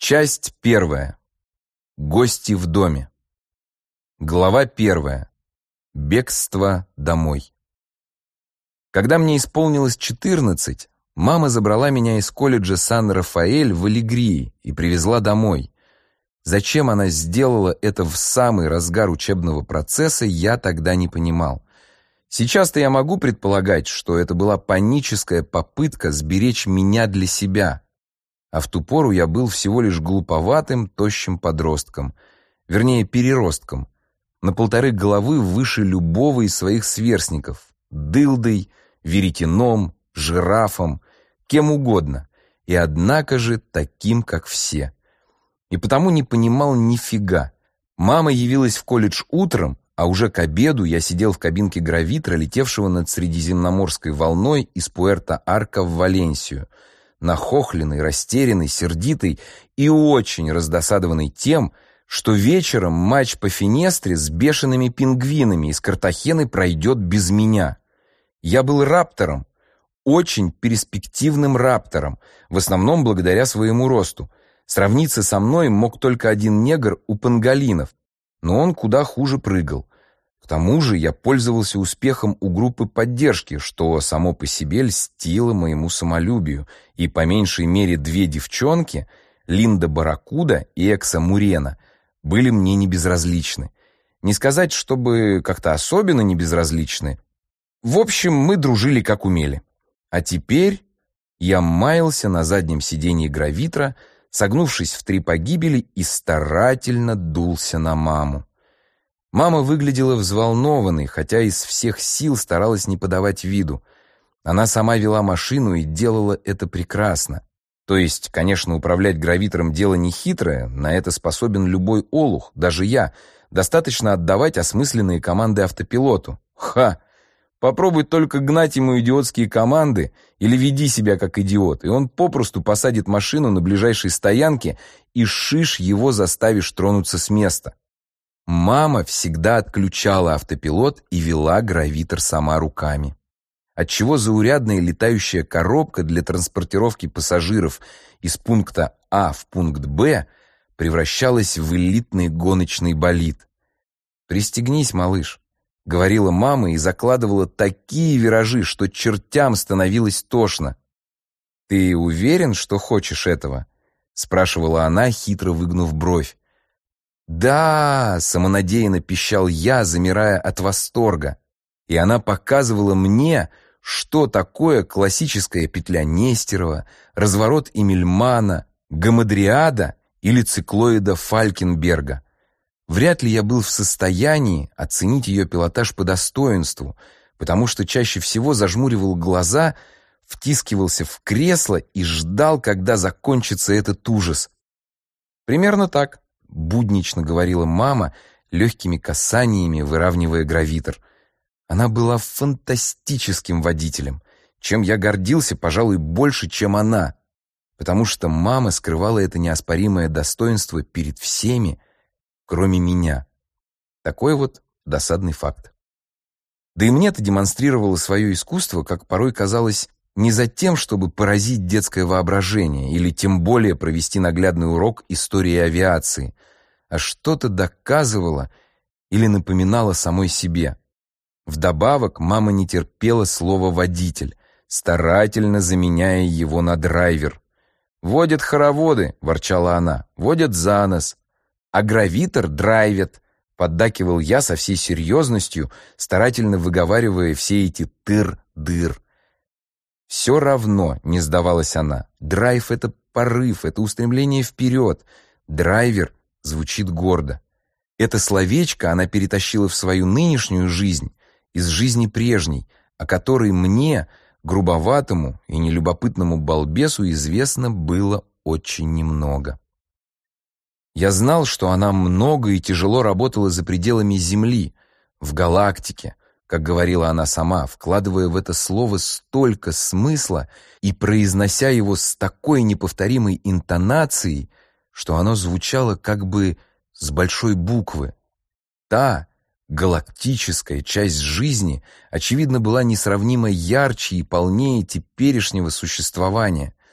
Часть первая. Гости в доме. Глава первая. Бегство домой. Когда мне исполнилось 14, мама забрала меня из колледжа Сан-Рафаэль в Алегрии и привезла домой. Зачем она сделала это в самый разгар учебного процесса, я тогда не понимал. Сейчас-то я могу предполагать, что это была паническая попытка сберечь меня для себя. А в ту пору я был всего лишь глуповатым, тощим подростком, вернее, переростком, на 1,5 головы выше любого из своих сверстников, дылдой, веретеном, жирафом, кем угодно, и однако же таким, как все. И потому не понимал нифига. Мама явилась в колледж утром, а уже к обеду я сидел в кабинке гравитра, летевшего над Средиземноморской волной из Пуэрто-Арко в Валенсию, нахохленный, растерянный, сердитый и очень раздосадованный тем, что вечером матч по Финестре с бешеными пингвинами из Картахены пройдет без меня. Я был раптором, очень перспективным раптором, в основном благодаря своему росту. Сравниться со мной мог только один негр у панголинов, но он куда хуже прыгал. К тому же я пользовался успехом у группы поддержки, что само по себе льстило моему самолюбию, и по меньшей мере 2 девчонки, Линда Барракуда и Экса Мурена, были мне не безразличны. Не сказать, чтобы как-то особенно не безразличны. В общем, мы дружили как умели. А теперь я маялся на заднем сиденье гравитра, согнувшись в 3 погибели, и старательно дулся на маму. Мама выглядела взволнованной, хотя из всех сил старалась не подавать виду. Она сама вела машину и делала это прекрасно. То есть, конечно, управлять гравитром дело нехитрое, на это способен любой олух, даже я. Достаточно отдавать осмысленные команды автопилоту. Ха! Попробуй только гнать ему идиотские команды или веди себя как идиот, и он попросту посадит машину на ближайшей стоянке и шиш его заставишь тронуться с места. Мама всегда отключала автопилот и вела гравитр сама руками. Отчего заурядная летающая коробка для транспортировки пассажиров из пункта А в пункт Б превращалась в элитный гоночный болид. «Пристегнись, малыш», — говорила мама и закладывала такие виражи, что чертям становилось тошно. «Ты уверен, что хочешь этого?» — спрашивала она, хитро выгнув бровь. «Да!» — самонадеянно пищал я, замирая от восторга. И она показывала мне, что такое классическая петля Нестерова, разворот Эмильмана, гамадриада или циклоида Фалькенберга. Вряд ли я был в состоянии оценить ее пилотаж по достоинству, потому что чаще всего зажмуривал глаза, втискивался в кресло и ждал, когда закончится этот ужас. Примерно так. Буднично говорила мама, легкими касаниями выравнивая гравитр. Она была фантастическим водителем, чем я гордился, пожалуй, больше, чем она, потому что мама скрывала это неоспоримое достоинство перед всеми, кроме меня. Такой вот досадный факт. Да и мне это демонстрировало свое искусство, как порой казалось, не за тем, чтобы поразить детское воображение или тем более провести наглядный урок истории авиации, а что-то доказывало или напоминало самой себе. Вдобавок, мама не терпела слова «водитель», старательно заменяя его на «драйвер». «Водят хороводы», — ворчала она, — «водят за нос». «А гравитр драйвит», — поддакивал я со всей серьезностью, старательно выговаривая все эти тыр-дыр. «Все равно», — не сдавалась она, — «драйв — это порыв, это устремление вперед. Драйвер звучит гордо». Это словечко она перетащила в свою нынешнюю жизнь из жизни прежней, о которой мне, грубоватому и нелюбопытному балбесу, известно было очень немного. Я знал, что она много и тяжело работала за пределами Земли, в галактике, как говорила она сама, вкладывая в это слово столько смысла и произнося его с такой неповторимой интонацией, что оно звучало как бы с большой буквы. Та галактическая часть жизни, очевидно, была несравнимо ярче и полнее теперешнего существования.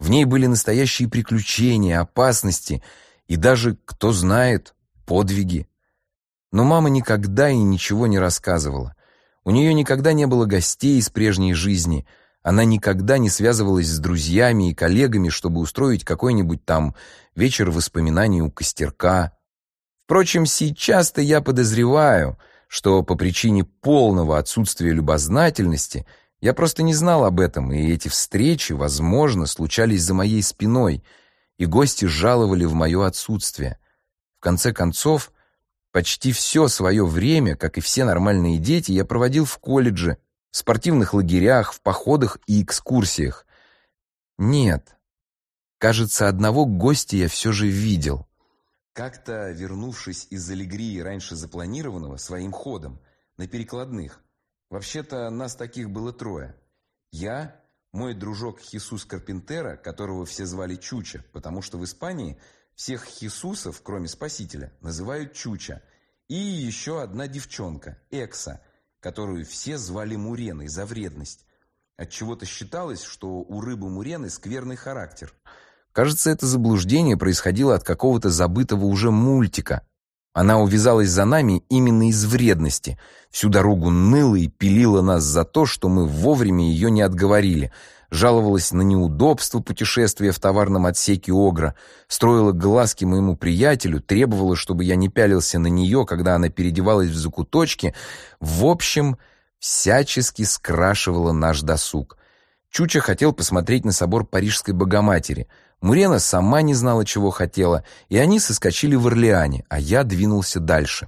В ней были настоящие приключения, опасности и даже, кто знает, подвиги. Но мама никогда и ничего не рассказывала. У нее никогда не было гостей из прежней жизни. Она никогда не связывалась с друзьями и коллегами, чтобы устроить какой-нибудь там вечер воспоминаний у костерка. Впрочем, сейчас-то я подозреваю, что по причине полного отсутствия любознательности я просто не знал об этом, и эти встречи, возможно, случались за моей спиной, и гости жаловали в мое отсутствие. В конце концов, почти все свое время, как и все нормальные дети, я проводил в колледже, в спортивных лагерях, в походах и экскурсиях. Нет, кажется, одного гостя я все же видел. Как-то, вернувшись из Алегрии раньше запланированного своим ходом, на перекладных, вообще-то нас таких было 3. Я, мой дружок Хесус Карпентера, которого все звали Чуча, потому что в Испании всех Хесусов, кроме Спасителя, называют Чуча, и еще одна девчонка, Экса, которую все звали Муреной за вредность. Отчего-то считалось, что у рыбы Мурены скверный характер. Кажется, это заблуждение происходило от какого-то забытого уже мультика. Она увязалась за нами именно из вредности. Всю дорогу ныла и пилила нас за то, что мы вовремя ее не отговорили. Жаловалась на неудобство путешествия в товарном отсеке Огра, строила глазки моему приятелю, требовала, чтобы я не пялился на нее, когда она переодевалась в закуточки. В общем, всячески скрашивала наш досуг. Чуча хотел посмотреть на собор Парижской Богоматери. Мурена сама не знала, чего хотела, и они соскочили в Орлеане, а я двинулся дальше.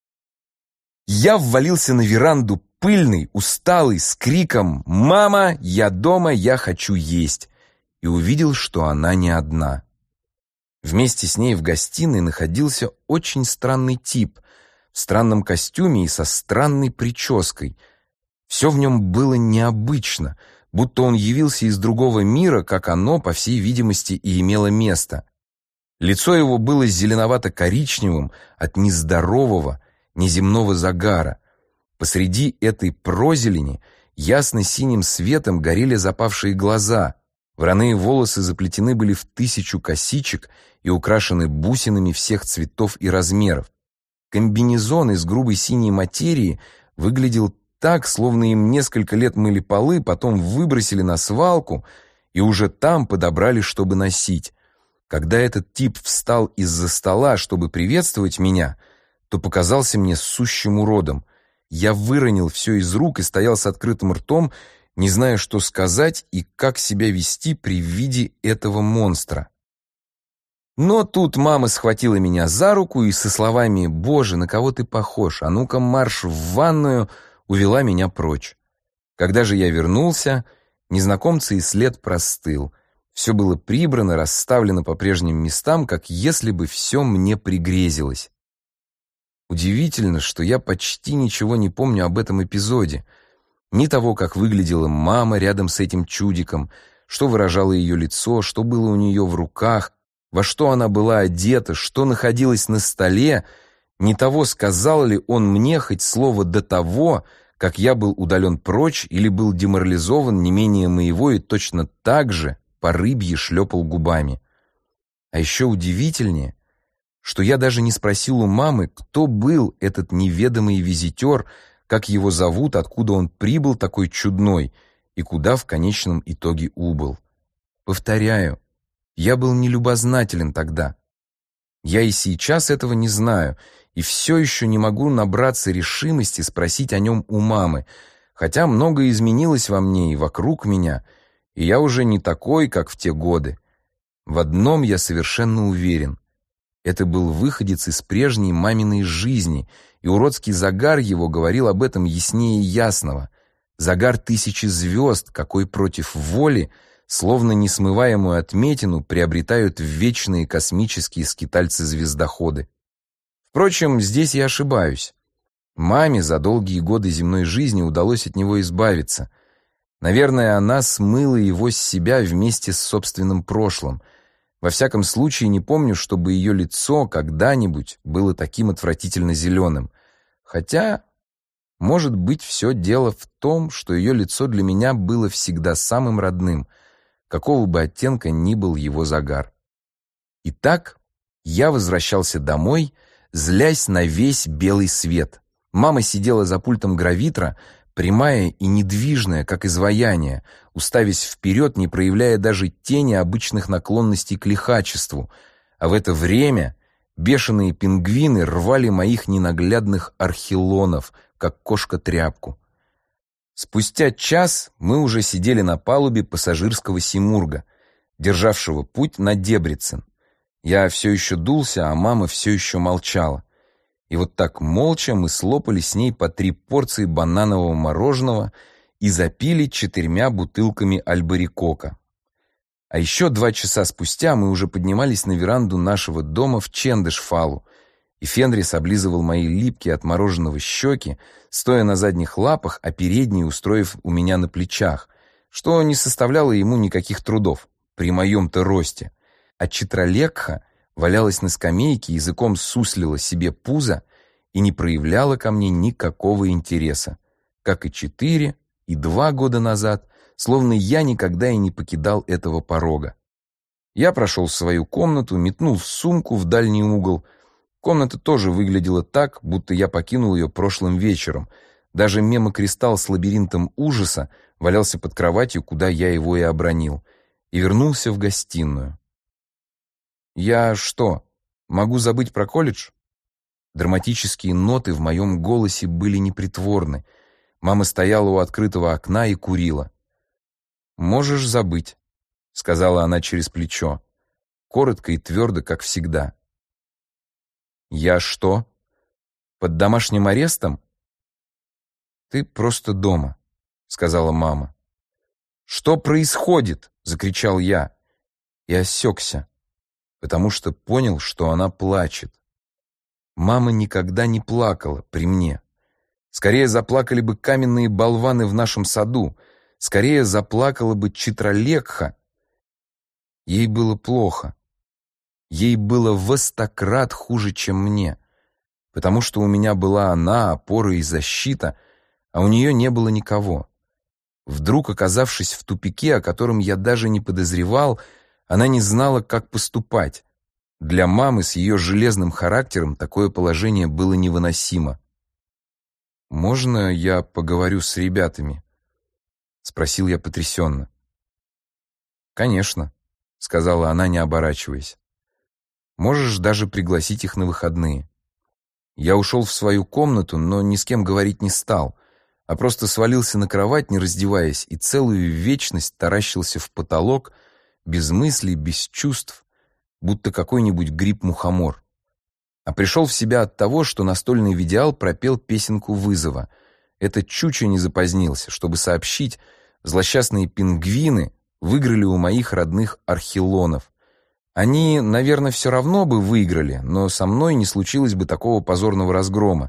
Я ввалился на веранду, пыльный, усталый, с криком «Мама, я дома, я хочу есть!» и увидел, что она не одна. Вместе с ней в гостиной находился очень странный тип, в странном костюме и со странной прической. Все в нем было необычно, будто он явился из другого мира, как оно, по всей видимости, и имело место. Лицо его было зеленовато-коричневым от нездорового, неземного загара. Посреди этой прозелени ясно-синим светом горели запавшие глаза, вороные волосы заплетены были в 1000 косичек и украшены бусинами всех цветов и размеров. Комбинезон из грубой синей материи выглядел так, словно им несколько лет мыли полы, потом выбросили на свалку и уже там подобрали, чтобы носить. Когда этот тип встал из-за стола, чтобы приветствовать меня, то показался мне сущим уродом. Я выронил все из рук и стоял с открытым ртом, не зная, что сказать и как себя вести при виде этого монстра. Но тут мама схватила меня за руку и со словами «Боже, на кого ты похож? А ну-ка марш в ванную!» увела меня прочь. Когда же я вернулся, незнакомца и след простыл. Все было прибрано, расставлено по прежним местам, как если бы все мне пригрезилось. Удивительно, что я почти ничего не помню об этом эпизоде. Ни того, как выглядела мама рядом с этим чудиком, что выражало ее лицо, что было у нее в руках, во что она была одета, что находилось на столе, ни того, сказал ли он мне хоть слово до того, как я был удален прочь или был деморализован не менее моего и точно так же по рыбье шлепал губами. А еще удивительнее, что я даже не спросил у мамы, кто был этот неведомый визитер, как его зовут, откуда он прибыл такой чудной и куда в конечном итоге убыл. Повторяю, я был нелюбознателен тогда. Я и сейчас этого не знаю, и все еще не могу набраться решимости спросить о нем у мамы, хотя многое изменилось во мне и вокруг меня, и я уже не такой, как в те годы. В одном я совершенно уверен. Это был выходец из прежней маминой жизни, и уродский загар его говорил об этом яснее ясного. Загар 1000 звезд, какой против воли, словно несмываемую отметину, приобретают вечные космические скитальцы-звездоходы. Впрочем, здесь я ошибаюсь. Маме за долгие годы земной жизни удалось от него избавиться. Наверное, она смыла его с себя вместе с собственным прошлым. Во всяком случае, не помню, чтобы ее лицо когда-нибудь было таким отвратительно зеленым. Хотя, может быть, все дело в том, что ее лицо для меня было всегда самым родным. какого бы оттенка ни был его загар. Итак, я возвращался домой, злясь на весь белый свет. Мама сидела за пультом гравитра, прямая и недвижная, как изваяние, уставясь вперед, не проявляя даже тени обычных наклонностей к лихачеству, а в это время бешеные пингвины рвали моих ненаглядных архилонов, как кошка тряпку. Спустя час мы уже сидели на палубе пассажирского Симурга, державшего путь на Дебрецен. Я все еще дулся, а мама все еще молчала. И вот так молча мы слопали с ней по 3 порции бананового мороженого и запили 4 бутылками альбарикока. А еще 2 часа спустя мы уже поднимались на веранду нашего дома в Чендышфалу, и Фенрис облизывал мои липкие от мороженого щеки, стоя на задних лапах, а передние устроив у меня на плечах, что не составляло ему никаких трудов при моем-то росте. А Читралekha валялась на скамейке, языком суслила себе пузо и не проявляла ко мне никакого интереса, как и 4 и 2 года назад, словно я никогда и не покидал этого порога. Я прошел в свою комнату, метнул сумку в дальний угол. Комната тоже выглядела так, будто я покинул ее прошлым вечером. Даже мемокристалл с лабиринтом ужаса валялся под кроватью, куда я его и обронил, и вернулся в гостиную. «Я что, могу забыть про колледж?» Драматические ноты в моем голосе были непритворны. Мама стояла у открытого окна и курила. «Можешь забыть», — сказала она через плечо, коротко и твердо, как всегда. «Я что, под домашним арестом?» «Ты просто дома», — сказала мама. «Что происходит?» — закричал я и осекся, потому что понял, что она плачет. Мама никогда не плакала при мне. Скорее заплакали бы каменные болваны в нашем саду, скорее заплакала бы Читралekha. Ей было плохо. Ей было во 100 крат хуже, чем мне, потому что у меня была она, опора и защита, а у нее не было никого. Вдруг, оказавшись в тупике, о котором я даже не подозревал, она не знала, как поступать. Для мамы с ее железным характером такое положение было невыносимо. «Можно я поговорю с ребятами?» — спросил я потрясенно. «Конечно», — сказала она, не оборачиваясь. «Можешь даже пригласить их на выходные». Я ушел в свою комнату, но ни с кем говорить не стал, а просто свалился на кровать, не раздеваясь, и целую вечность таращился в потолок, без мыслей, без чувств, будто какой-нибудь гриб-мухомор. А пришел в себя от того, что настольный видеал пропел песенку вызова. Этот Чуча не запозднился, чтобы сообщить: злосчастные пингвины выиграли у моих родных архилонов. Они, наверное, все равно бы выиграли, но со мной не случилось бы такого позорного разгрома.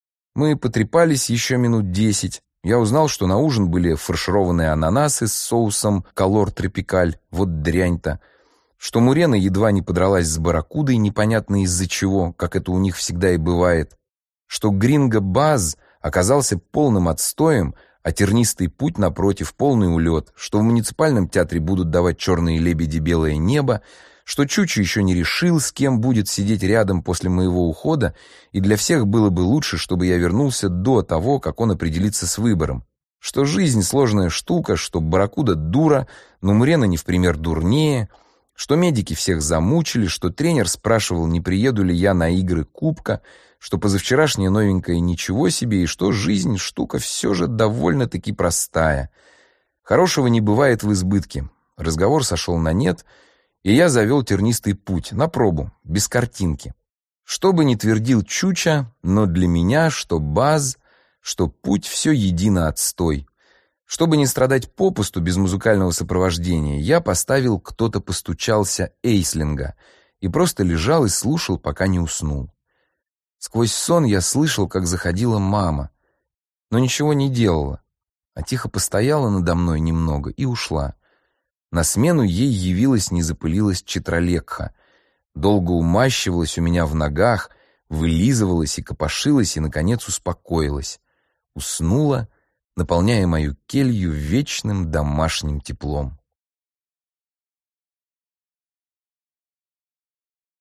Мы потрепались еще минут 10. Я узнал, что на ужин были фаршированные ананасы с соусом колор тропикаль, вот дрянь-то, что Мурена едва не подралась с барракудой, непонятно из-за чего, как это у них всегда и бывает, что Гринго Баз оказался полным отстоем, а тернистый путь, напротив, полный улет, что в муниципальном театре будут давать «Черные лебеди, белое небо», что Чуча еще не решил, с кем будет сидеть рядом после моего ухода, и для всех было бы лучше, чтобы я вернулся до того, как он определится с выбором, что жизнь сложная штука, что барракуда дура, но Мурена не в пример дурнее, что медики всех замучили, что тренер спрашивал, не приеду ли я на игры Кубка, что позавчерашняя новенькая ничего себе, и что жизнь штука все же довольно-таки простая. Хорошего не бывает в избытке. Разговор сошел на нет, и я завел тернистый путь, на пробу, без картинки. Что бы ни твердил Чуча, но для меня, что Баз, что путь, все едино отстой. Чтобы не страдать попусту без музыкального сопровождения, я поставил «Кто-то постучался» Эйслинга и просто лежал и слушал, пока не уснул. Сквозь сон я слышал, как заходила мама, но ничего не делала, а тихо постояла надо мной немного и ушла. На смену ей явилась, не запылилась Читралekha, долго умащивалась у меня в ногах, вылизывалась и копошилась, и, наконец, успокоилась. Уснула, наполняя мою келью вечным домашним теплом.